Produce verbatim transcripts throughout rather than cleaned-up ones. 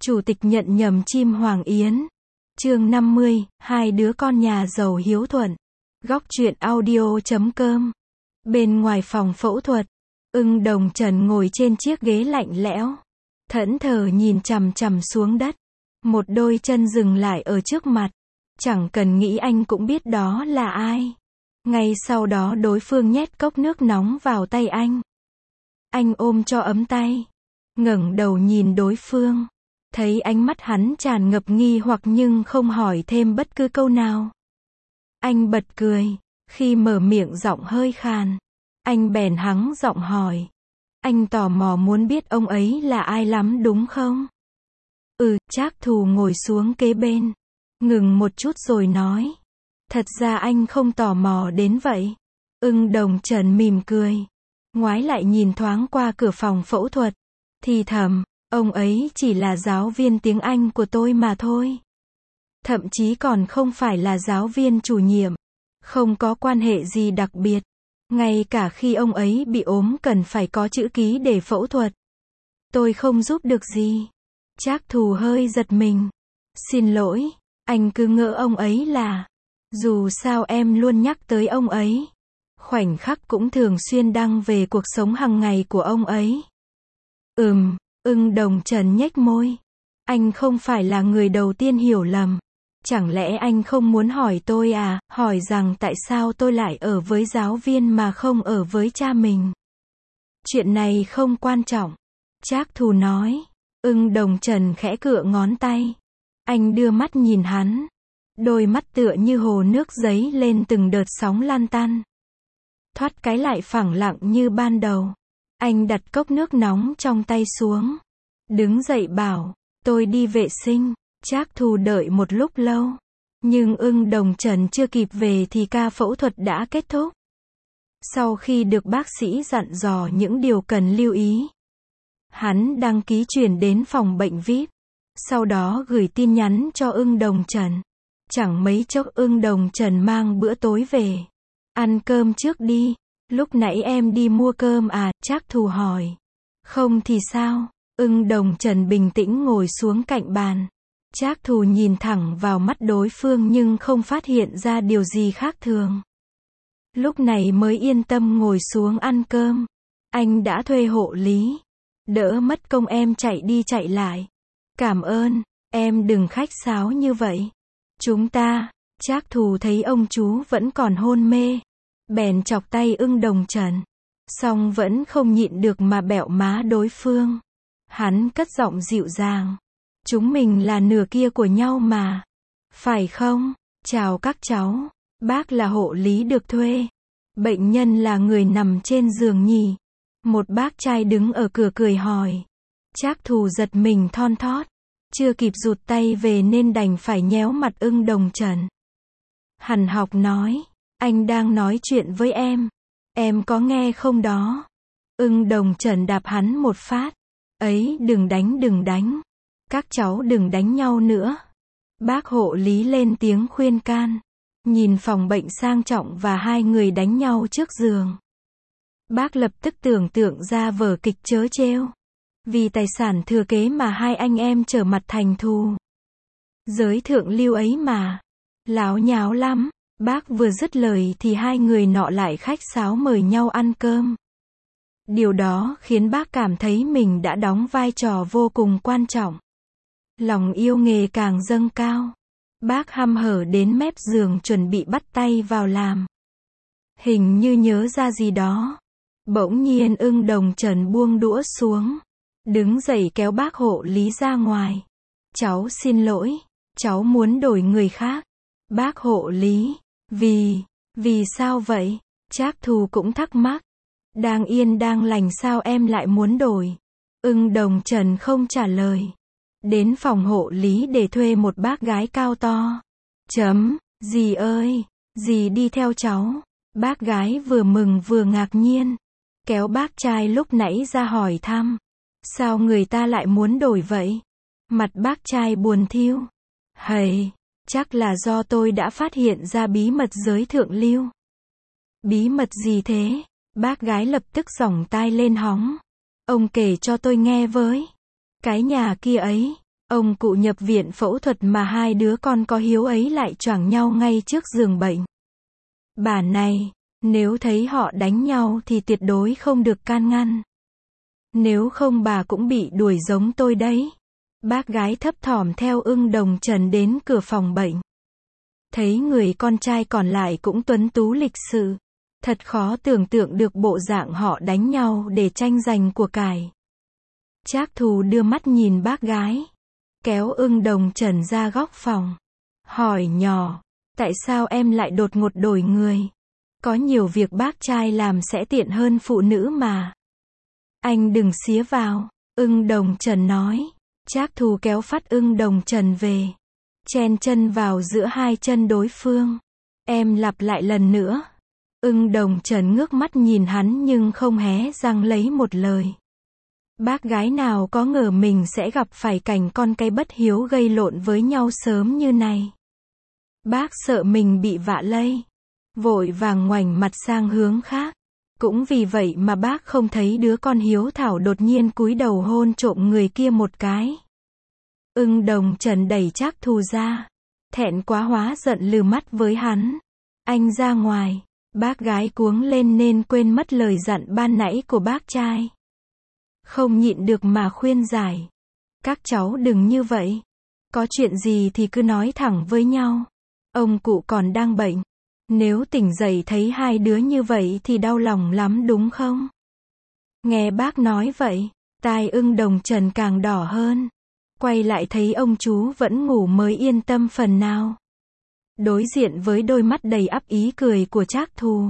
Chủ tịch nhận nhầm chim Hoàng Yến. Chương năm mươi, hai đứa con nhà giàu hiếu thuận. Góc truyện audio chấm com. Bên ngoài phòng phẫu thuật, Ưng Đồng Trần ngồi trên chiếc ghế lạnh lẽo, thẫn thờ nhìn chằm chằm xuống đất. Một đôi chân dừng lại ở trước mặt. Chẳng cần nghĩ anh cũng biết đó là ai. Ngay sau đó đối phương nhét cốc nước nóng vào tay anh. Anh ôm cho ấm tay, ngẩng đầu nhìn đối phương. Thấy ánh mắt hắn tràn ngập nghi hoặc nhưng không hỏi thêm bất cứ câu nào. Anh bật cười, khi mở miệng giọng hơi khàn. Anh bèn hắng giọng hỏi. Anh tò mò muốn biết ông ấy là ai lắm đúng không? Ừ, Trác Thù ngồi xuống kế bên. Ngừng một chút rồi nói. Thật ra anh không tò mò đến vậy. Ưng Đồng Trần mỉm cười. Ngoái lại nhìn thoáng qua cửa phòng phẫu thuật. Thì thầm, ông ấy chỉ là giáo viên tiếng Anh của tôi mà thôi. Thậm chí còn không phải là giáo viên chủ nhiệm. Không có quan hệ gì đặc biệt. Ngay cả khi ông ấy bị ốm cần phải có chữ ký để phẫu thuật. Tôi không giúp được gì. Trác Thù hơi giật mình. Xin lỗi, anh cứ ngỡ ông ấy là. Dù sao em luôn nhắc tới ông ấy. Khoảnh khắc cũng thường xuyên đăng về cuộc sống hàng ngày của ông ấy. Ừm, Ưng Đồng Trần nhếch môi. Anh không phải là người đầu tiên hiểu lầm. Chẳng lẽ anh không muốn hỏi tôi à, hỏi rằng tại sao tôi lại ở với giáo viên mà không ở với cha mình. Chuyện này không quan trọng. Trác Thù nói. Ưng Đồng Trần khẽ cựa ngón tay. Anh đưa mắt nhìn hắn. Đôi mắt tựa như hồ nước giấy lên từng đợt sóng lan tăn. Thoát cái lại phẳng lặng như ban đầu. Anh đặt cốc nước nóng trong tay xuống. Đứng dậy bảo, tôi đi vệ sinh. Trác Thù đợi một lúc lâu. Nhưng Ưng Đồng Trần chưa kịp về thì ca phẫu thuật đã kết thúc. Sau khi được bác sĩ dặn dò những điều cần lưu ý, hắn đăng ký chuyển đến phòng bệnh vi ai pi. Sau đó gửi tin nhắn cho Ưng Đồng Trần. Chẳng mấy chốc Ưng Đồng Trần mang bữa tối về. Ăn cơm trước đi. Lúc nãy em đi mua cơm à? Trác Thù hỏi. Không thì sao? Ưng Đồng Trần bình tĩnh ngồi xuống cạnh bàn. Trác Thù nhìn thẳng vào mắt đối phương nhưng không phát hiện ra điều gì khác thường. Lúc này mới yên tâm ngồi xuống ăn cơm. Anh đã thuê hộ lý. Đỡ mất công em chạy đi chạy lại. Cảm ơn, em đừng khách sáo như vậy. Chúng ta, Trác Thù thấy ông chú vẫn còn hôn mê. Bèn chọc tay Ưng Đồng Trần. Song vẫn không nhịn được mà bẹo má đối phương. Hắn cất giọng dịu dàng. Chúng mình là nửa kia của nhau mà. Phải không? Chào các cháu. Bác là hộ lý được thuê. Bệnh nhân là người nằm trên giường nhỉ? Một bác trai đứng ở cửa cười hỏi. Trác Thù giật mình thon thót. Chưa kịp rụt tay về nên đành phải nhéo mặt Ưng Đồng Trần. Hằn học nói. Anh đang nói chuyện với em. Em có nghe không đó? Ưng Đồng Trần đạp hắn một phát. Ấy, đừng đánh đừng đánh. Các cháu đừng đánh nhau nữa. Bác hộ lý lên tiếng khuyên can. Nhìn phòng bệnh sang trọng và hai người đánh nhau trước giường. Bác lập tức tưởng tượng ra vở kịch trớ trêu. Vì tài sản thừa kế mà hai anh em trở mặt thành thù. Giới thượng lưu ấy mà. Láo nháo lắm. Bác vừa dứt lời thì hai người nọ lại khách sáo mời nhau ăn cơm. Điều đó khiến bác cảm thấy mình đã đóng vai trò vô cùng quan trọng. Lòng yêu nghề càng dâng cao. Bác hăm hở đến mép giường chuẩn bị bắt tay vào làm. Hình như nhớ ra gì đó. Bỗng nhiên Ưng Đồng Trần buông đũa xuống. Đứng dậy kéo bác hộ lý ra ngoài. Cháu xin lỗi. Cháu muốn đổi người khác. Bác hộ lý. Vì, vì sao vậy? Trác Thù cũng thắc mắc. Đang yên đang lành sao em lại muốn đổi? Ưng Đồng Trần không trả lời. Đến phòng hộ lý để thuê một bác gái cao to. Chấm, dì ơi, dì đi theo cháu. Bác gái vừa mừng vừa ngạc nhiên. Kéo bác trai lúc nãy ra hỏi thăm. Sao người ta lại muốn đổi vậy? Mặt bác trai buồn thiu. Hầy, chắc là do tôi đã phát hiện ra bí mật giới thượng lưu. Bí mật gì thế? Bác gái lập tức giỏng tai lên hóng. Ông kể cho tôi nghe với. Cái nhà kia ấy, Ông cụ nhập viện phẫu thuật mà hai đứa con có hiếu ấy lại choảng nhau ngay trước giường bệnh. Bà này, nếu thấy họ đánh nhau thì tuyệt đối không được can ngăn. Nếu không bà cũng bị đuổi giống tôi đấy. Bác gái thấp thỏm theo Ưng Đồng Trần đến cửa phòng bệnh. Thấy người con trai còn lại cũng tuấn tú lịch sự. Thật khó tưởng tượng được bộ dạng họ đánh nhau để tranh giành của cải. Trác Thù đưa mắt nhìn bác gái. Kéo Ưng Đồng Trần ra góc phòng. Hỏi nhỏ, tại sao em lại đột ngột đổi người? Có nhiều việc bác trai làm sẽ tiện hơn phụ nữ mà. Anh đừng xía vào, Ưng Đồng Trần nói. Trác Thù kéo phát Ưng Đồng Trần về. Chen chân vào giữa hai chân đối phương. Em lặp lại lần nữa. Ưng Đồng Trần ngước mắt nhìn hắn nhưng không hé răng lấy một lời. Bác gái nào có ngờ mình sẽ gặp phải cảnh con cái bất hiếu gây lộn với nhau sớm như này. Bác sợ mình bị vạ lây. Vội vàng ngoảnh mặt sang hướng khác. Cũng vì vậy mà bác không thấy đứa con hiếu thảo đột nhiên cúi đầu hôn trộm người kia một cái. Ưng Đồng Trần đẩy Trác Thù ra. Thẹn quá hóa giận lừ mắt với hắn. Anh ra ngoài. Bác gái cuống lên nên quên mất lời dặn ban nãy của bác trai. Không nhịn được mà khuyên giải. Các cháu đừng như vậy. Có chuyện gì thì cứ nói thẳng với nhau. Ông cụ còn đang bệnh. Nếu tỉnh dậy thấy hai đứa như vậy thì đau lòng lắm đúng không? Nghe bác nói vậy, tai Ưng Đồng Trần càng đỏ hơn. Quay lại thấy ông chú vẫn ngủ mới yên tâm phần nào. Đối diện với đôi mắt đầy ắp ý cười của Trác Thù.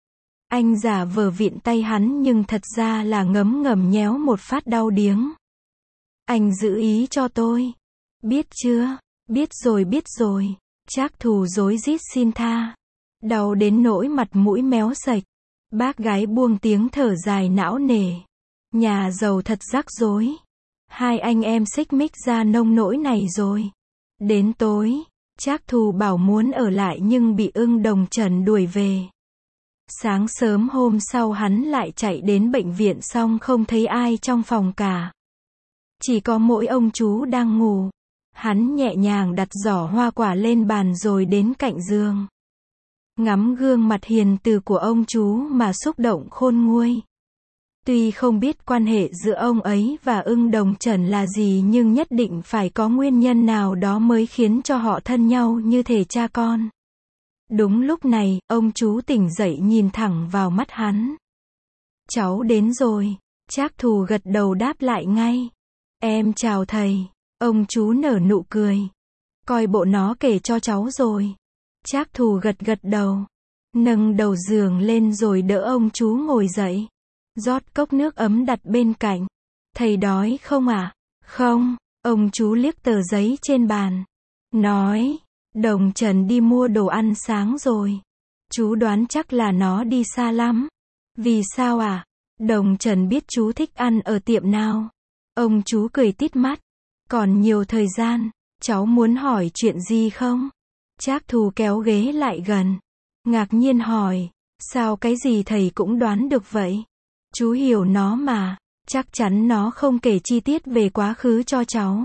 Anh giả vờ vịn tay hắn nhưng thật ra là ngấm ngầm nhéo một phát đau điếng. Anh giữ ý cho tôi. Biết chưa? Biết rồi biết rồi. Trác Thù rối rít xin tha. Đau đến nỗi mặt mũi méo sạch. Bác gái buông tiếng thở dài não nề. Nhà giàu thật rắc rối. Hai anh em xích mích ra nông nỗi này rồi. Đến tối, Trác Thù bảo muốn ở lại nhưng bị Ưng Đồng Trần đuổi về. Sáng sớm hôm sau hắn lại chạy đến bệnh viện xong không thấy ai trong phòng cả. Chỉ có mỗi ông chú đang ngủ. Hắn nhẹ nhàng đặt giỏ hoa quả lên bàn rồi đến cạnh giường. Ngắm gương mặt hiền từ của ông chú mà xúc động khôn nguôi. Tuy không biết quan hệ giữa ông ấy và Ưng Đồng Trần là gì nhưng nhất định phải có nguyên nhân nào đó mới khiến cho họ thân nhau như thể cha con. Đúng lúc này, ông chú tỉnh dậy nhìn thẳng vào mắt hắn. Cháu đến rồi. Trác Thù gật đầu đáp lại ngay. Em chào thầy. Ông chú nở nụ cười. Coi bộ nó kể cho cháu rồi. Trác Thù gật gật đầu. Nâng đầu giường lên rồi đỡ ông chú ngồi dậy. Rót cốc nước ấm đặt bên cạnh. Thầy đói không à? Không. Ông chú liếc tờ giấy trên bàn. Nói. Đồng Trần đi mua đồ ăn sáng rồi. Chú đoán chắc là nó đi xa lắm. Vì sao à? Đồng Trần biết chú thích ăn ở tiệm nào. Ông chú cười tít mắt. Còn nhiều thời gian. Cháu muốn hỏi chuyện gì không? Trác Thù kéo ghế lại gần. Ngạc nhiên hỏi. Sao cái gì thầy cũng đoán được vậy? Chú hiểu nó mà. Chắc chắn nó không kể chi tiết về quá khứ cho cháu.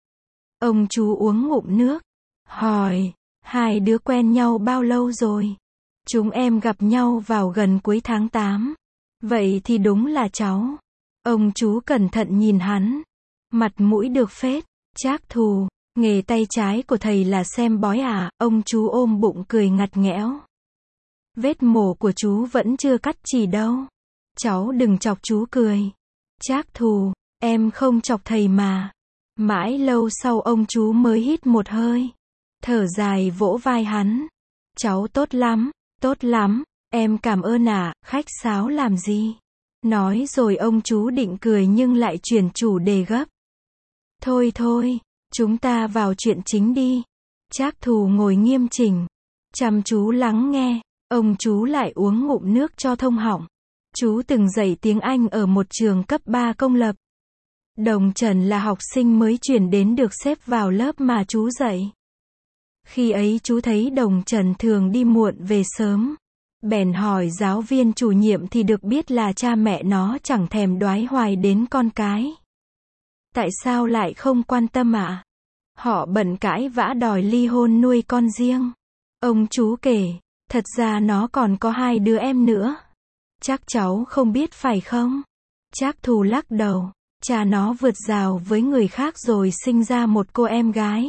Ông chú uống ngụm nước. Hỏi. Hai đứa quen nhau bao lâu rồi? Chúng em gặp nhau vào gần cuối tháng tám. Vậy thì đúng là cháu. Ông chú cẩn thận nhìn hắn. Mặt mũi được phết. Trác Thù. Nghề tay trái của thầy là xem bói à? Ông chú ôm bụng cười ngặt nghẽo. Vết mổ của chú vẫn chưa cắt chỉ đâu. Cháu đừng chọc chú cười. Trác Thù. Em không chọc thầy mà. Mãi lâu sau ông chú mới hít một hơi. Thở dài vỗ vai hắn. Cháu tốt lắm, tốt lắm, em cảm ơn ạ, à, khách sáo làm gì? Nói rồi ông chú định cười nhưng lại chuyển chủ đề gấp. Thôi thôi, chúng ta vào chuyện chính đi. Trác Thù ngồi nghiêm chỉnh, chăm chú lắng nghe, ông chú lại uống ngụm nước cho thông họng. Chú từng dạy tiếng Anh ở một trường cấp ba công lập. Đồng Trần là học sinh mới chuyển đến được xếp vào lớp mà chú dạy. Khi ấy chú thấy Đồng Trần thường đi muộn về sớm. Bèn hỏi giáo viên chủ nhiệm thì được biết là cha mẹ nó chẳng thèm đoái hoài đến con cái. Tại sao lại không quan tâm ạ? À? Họ bận cãi vã đòi ly hôn nuôi con riêng. Ông chú kể, thật ra nó còn có hai đứa em nữa. Chắc cháu không biết phải không? Trác Thù lắc đầu. Cha nó vượt rào với người khác rồi sinh ra một cô em gái.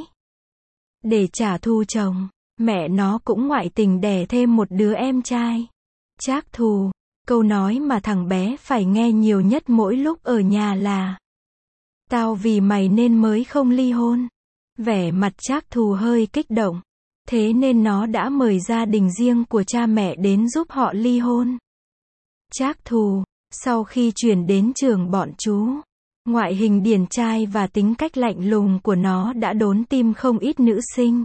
Để trả thù chồng, mẹ nó cũng ngoại tình đẻ thêm một đứa em trai. Trác Thù, câu nói mà thằng bé phải nghe nhiều nhất mỗi lúc ở nhà là: tao vì mày nên mới không ly hôn. Vẻ mặt Trác Thù hơi kích động. Thế nên nó đã mời gia đình riêng của cha mẹ đến giúp họ ly hôn. Trác Thù, sau khi chuyển đến trường bọn chú, ngoại hình điển trai và tính cách lạnh lùng của nó đã đốn tim không ít nữ sinh.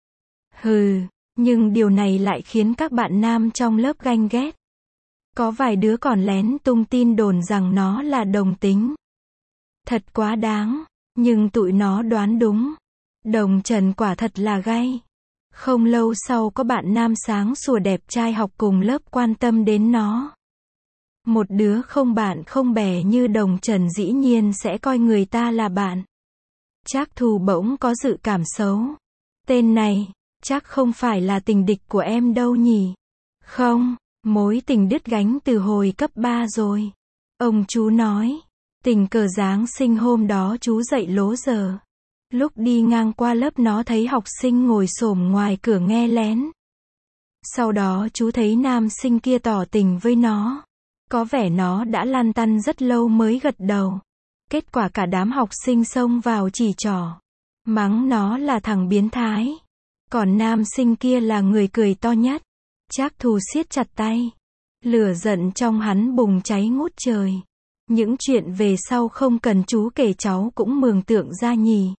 Hừ, nhưng điều này lại khiến các bạn nam trong lớp ganh ghét. Có vài đứa còn lén tung tin đồn rằng nó là đồng tính. Thật quá đáng, nhưng tụi nó đoán đúng. Đồng Trần quả thật là gay. Không lâu sau có bạn nam sáng sủa đẹp trai học cùng lớp quan tâm đến nó. Một đứa không bạn không bè như Đồng Trần dĩ nhiên sẽ coi người ta là bạn. Trác Thù bỗng có dự cảm xấu. Tên này, chắc không phải là tình địch của em đâu nhỉ? Không, mối tình đứt gánh từ hồi cấp ba rồi. Ông chú nói, tình cờ Giáng sinh hôm đó chú dậy lố giờ. Lúc đi ngang qua lớp nó thấy học sinh ngồi xổm ngoài cửa nghe lén. Sau đó chú thấy nam sinh kia tỏ tình với nó. Có vẻ nó đã lăn tăn rất lâu mới gật đầu. Kết quả cả đám học sinh xông vào chỉ trỏ, mắng nó là thằng biến thái. Còn nam sinh kia là người cười to nhất. Trác Thù siết chặt tay. Lửa giận trong hắn bùng cháy ngút trời. Những chuyện về sau không cần chú kể cháu cũng mường tượng ra nhỉ.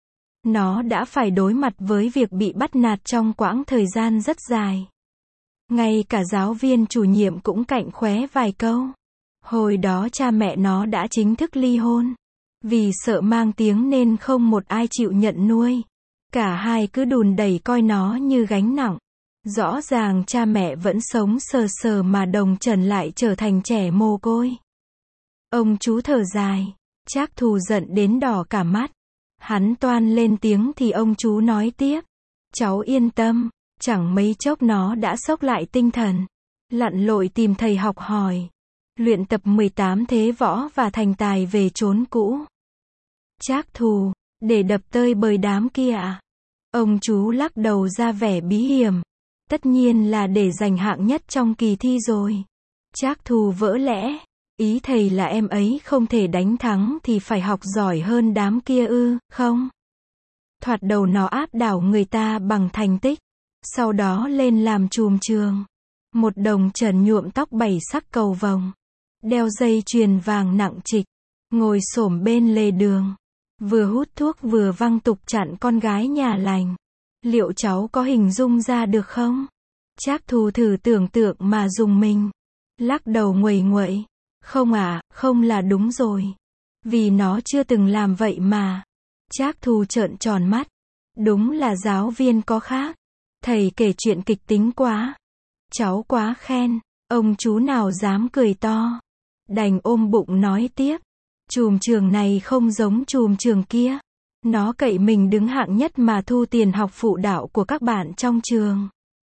Nó đã phải đối mặt với việc bị bắt nạt trong quãng thời gian rất dài. Ngay cả giáo viên chủ nhiệm cũng cạnh khóe vài câu. Hồi đó cha mẹ nó đã chính thức ly hôn. Vì sợ mang tiếng nên không một ai chịu nhận nuôi. Cả hai cứ đùn đẩy coi nó như gánh nặng. Rõ ràng cha mẹ vẫn sống sờ sờ mà Đồng Trần lại trở thành trẻ mồ côi. Ông chú thở dài. Trác Thù giận đến đỏ cả mắt. Hắn toan lên tiếng thì ông chú nói tiếp. Cháu yên tâm, chẳng mấy chốc nó đã xốc lại tinh thần. Lặn lội tìm thầy học hỏi. Luyện tập mười tám thế võ và thành tài về chốn cũ. Trác Thù, để đập tơi bời đám kia à? Ông chú lắc đầu ra vẻ bí hiểm. Tất nhiên là để giành hạng nhất trong kỳ thi rồi. Trác Thù vỡ lẽ. Ý thầy là em ấy không thể đánh thắng thì phải học giỏi hơn đám kia ư, không? Thoạt đầu nó áp đảo người ta bằng thành tích. Sau đó lên làm trùm trường. Một Đồng Trần nhuộm tóc bảy sắc cầu vồng. Đeo dây chuyền vàng nặng trịch. Ngồi xổm bên lề đường. Vừa hút thuốc vừa văng tục chặn con gái nhà lành. Liệu cháu có hình dung ra được không? Trác Thù thử tưởng tượng mà dùng mình. Lắc đầu nguầy nguậy. Không à, không là đúng rồi. Vì nó chưa từng làm vậy mà. Trác Thù trợn tròn mắt. Đúng là giáo viên có khác. Thầy kể chuyện kịch tính quá. Cháu quá khen. Ông chú nào dám cười to. Đành ôm bụng nói tiếp. Chùm trường này không giống chùm trường kia. Nó cậy mình đứng hạng nhất mà thu tiền học phụ đạo của các bạn trong trường.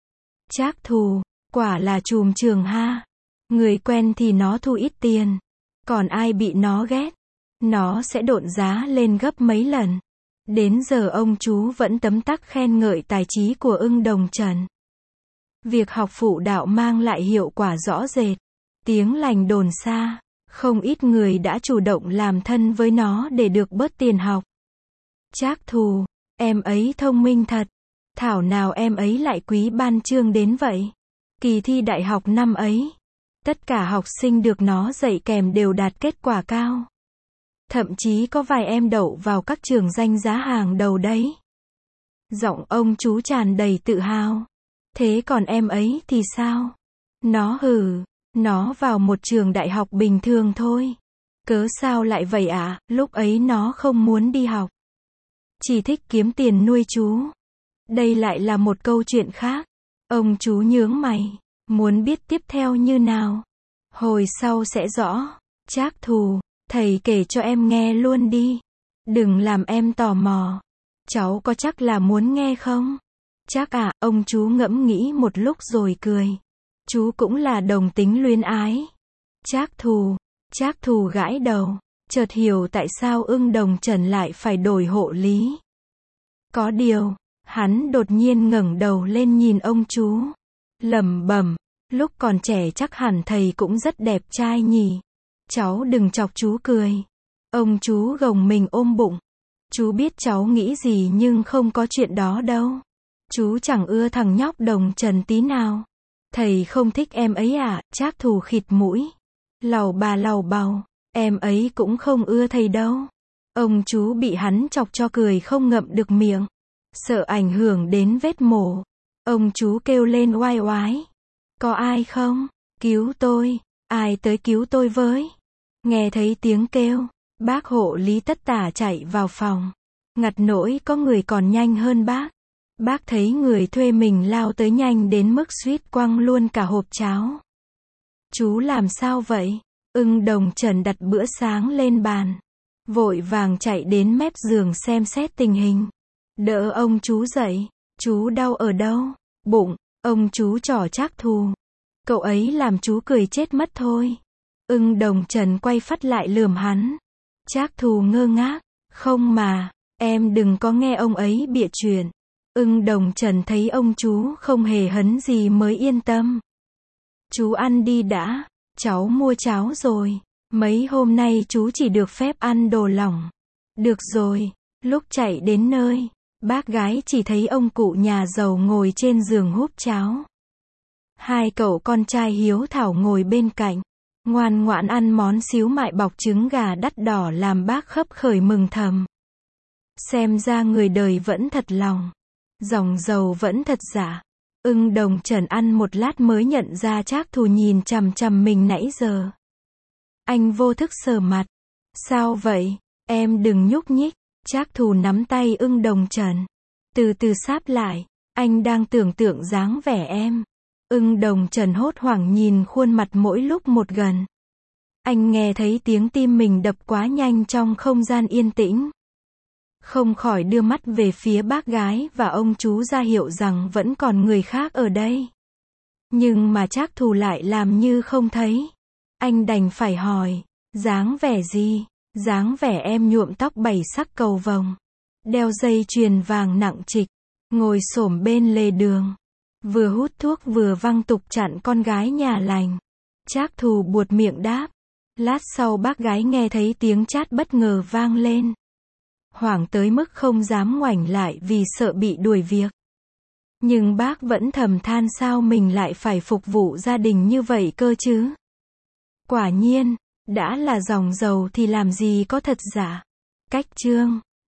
Trác Thù, quả là chùm trường ha. Người quen thì nó thu ít tiền. Còn ai bị nó ghét, nó sẽ độn giá lên gấp mấy lần. Đến giờ ông chú vẫn tấm tắc khen ngợi tài trí của ưng Đồng Trần. Việc học phụ đạo mang lại hiệu quả rõ rệt. Tiếng lành đồn xa. Không ít người đã chủ động làm thân với nó để được bớt tiền học. Trác Thù, em ấy thông minh thật. Thảo nào em ấy lại quý ban chương đến vậy. Kỳ thi đại học năm ấy, tất cả học sinh được nó dạy kèm đều đạt kết quả cao. Thậm chí có vài em đậu vào các trường danh giá hàng đầu đấy. Giọng ông chú tràn đầy tự hào. Thế còn em ấy thì sao? Nó hừ, nó vào một trường đại học bình thường thôi. Cớ sao lại vậy ạ? À? Lúc ấy nó không muốn đi học. Chỉ thích kiếm tiền nuôi chú. Đây lại là một câu chuyện khác. Ông chú nhướng mày. Muốn biết tiếp theo như nào? Hồi sau sẽ rõ. Trác Thù, thầy kể cho em nghe luôn đi. Đừng làm em tò mò. Cháu có chắc là muốn nghe không? Chắc à, ông chú ngẫm nghĩ một lúc rồi cười. Chú cũng là đồng tính luyến ái. Trác Thù, Trác Thù gãi đầu, chợt hiểu tại sao Ưng Đồng Trần lại phải đổi hộ lý. Có điều, hắn đột nhiên ngẩng đầu lên nhìn ông chú, lẩm bẩm, lúc còn trẻ chắc hẳn thầy cũng rất đẹp trai nhỉ. Cháu đừng chọc chú cười. Ông chú gồng mình ôm bụng. Chú biết cháu nghĩ gì nhưng không có chuyện đó đâu. Chú chẳng ưa thằng nhóc Đồng Trần tí nào. Thầy không thích em ấy à? Trác Thù khịt mũi, lầu bà lầu bầu, em ấy cũng không ưa thầy đâu. Ông chú bị hắn chọc cho cười không ngậm được miệng. Sợ ảnh hưởng đến vết mổ, ông chú kêu lên oai oái. Có ai không? Cứu tôi, ai tới cứu tôi với. Nghe thấy tiếng kêu, bác hộ lý tất tả chạy vào phòng. Ngặt nỗi có người còn nhanh hơn bác. Bác thấy người thuê mình lao tới nhanh đến mức suýt quăng luôn cả hộp cháo. Chú làm sao vậy? Ưng Đồng Trần đặt bữa sáng lên bàn, vội vàng chạy đến mép giường xem xét tình hình. Đỡ ông chú dậy. Chú đau ở đâu? Bụng. Ông chú trỏ Trác Thù. Cậu ấy làm chú cười chết mất thôi. Ưng Đồng Trần quay phắt lại lườm hắn. Trác Thù ngơ ngác. Không mà, em đừng có nghe ông ấy bịa chuyện. Ưng Đồng Trần thấy ông chú không hề hấn gì mới yên tâm. Chú ăn đi đã, cháu mua cháo rồi. Mấy hôm nay chú chỉ được phép ăn đồ lỏng. Được rồi. Lúc chạy đến nơi, bác gái chỉ thấy ông cụ nhà giàu ngồi trên giường húp cháo. Hai cậu con trai hiếu thảo ngồi bên cạnh, ngoan ngoãn ăn món xíu mại bọc trứng gà đắt đỏ làm bác khấp khởi mừng thầm. Xem ra người đời vẫn thật lòng, dòng dầu vẫn thật giả. Ưng Đồng Trần ăn một lát mới nhận ra Trác Thù nhìn chằm chằm mình nãy giờ. Anh vô thức sờ mặt. Sao vậy? Em đừng nhúc nhích. Trác Thù nắm tay Ưng Đồng Trần, từ từ sáp lại. Anh đang tưởng tượng dáng vẻ em. Ưng Đồng Trần hốt hoảng nhìn khuôn mặt mỗi lúc một gần. Anh nghe thấy tiếng tim mình đập quá nhanh trong không gian yên tĩnh. Không khỏi đưa mắt về phía bác gái và ông chú ra hiệu rằng vẫn còn người khác ở đây. Nhưng mà Trác Thù lại làm như không thấy. Anh đành phải hỏi, dáng vẻ gì? Dáng vẻ em nhuộm tóc bảy sắc cầu vồng, đeo dây chuyền vàng nặng trịch, ngồi xổm bên lề đường, vừa hút thuốc vừa văng tục chặn con gái nhà lành. Trác Thù buột miệng đáp. Lát sau bác gái nghe thấy tiếng chát bất ngờ vang lên. Hoảng tới mức không dám ngoảnh lại vì sợ bị đuổi việc. Nhưng bác vẫn thầm than sao mình lại phải phục vụ gia đình như vậy cơ chứ. Quả nhiên, đã là dòng dầu thì làm gì có thật giả. Cách chương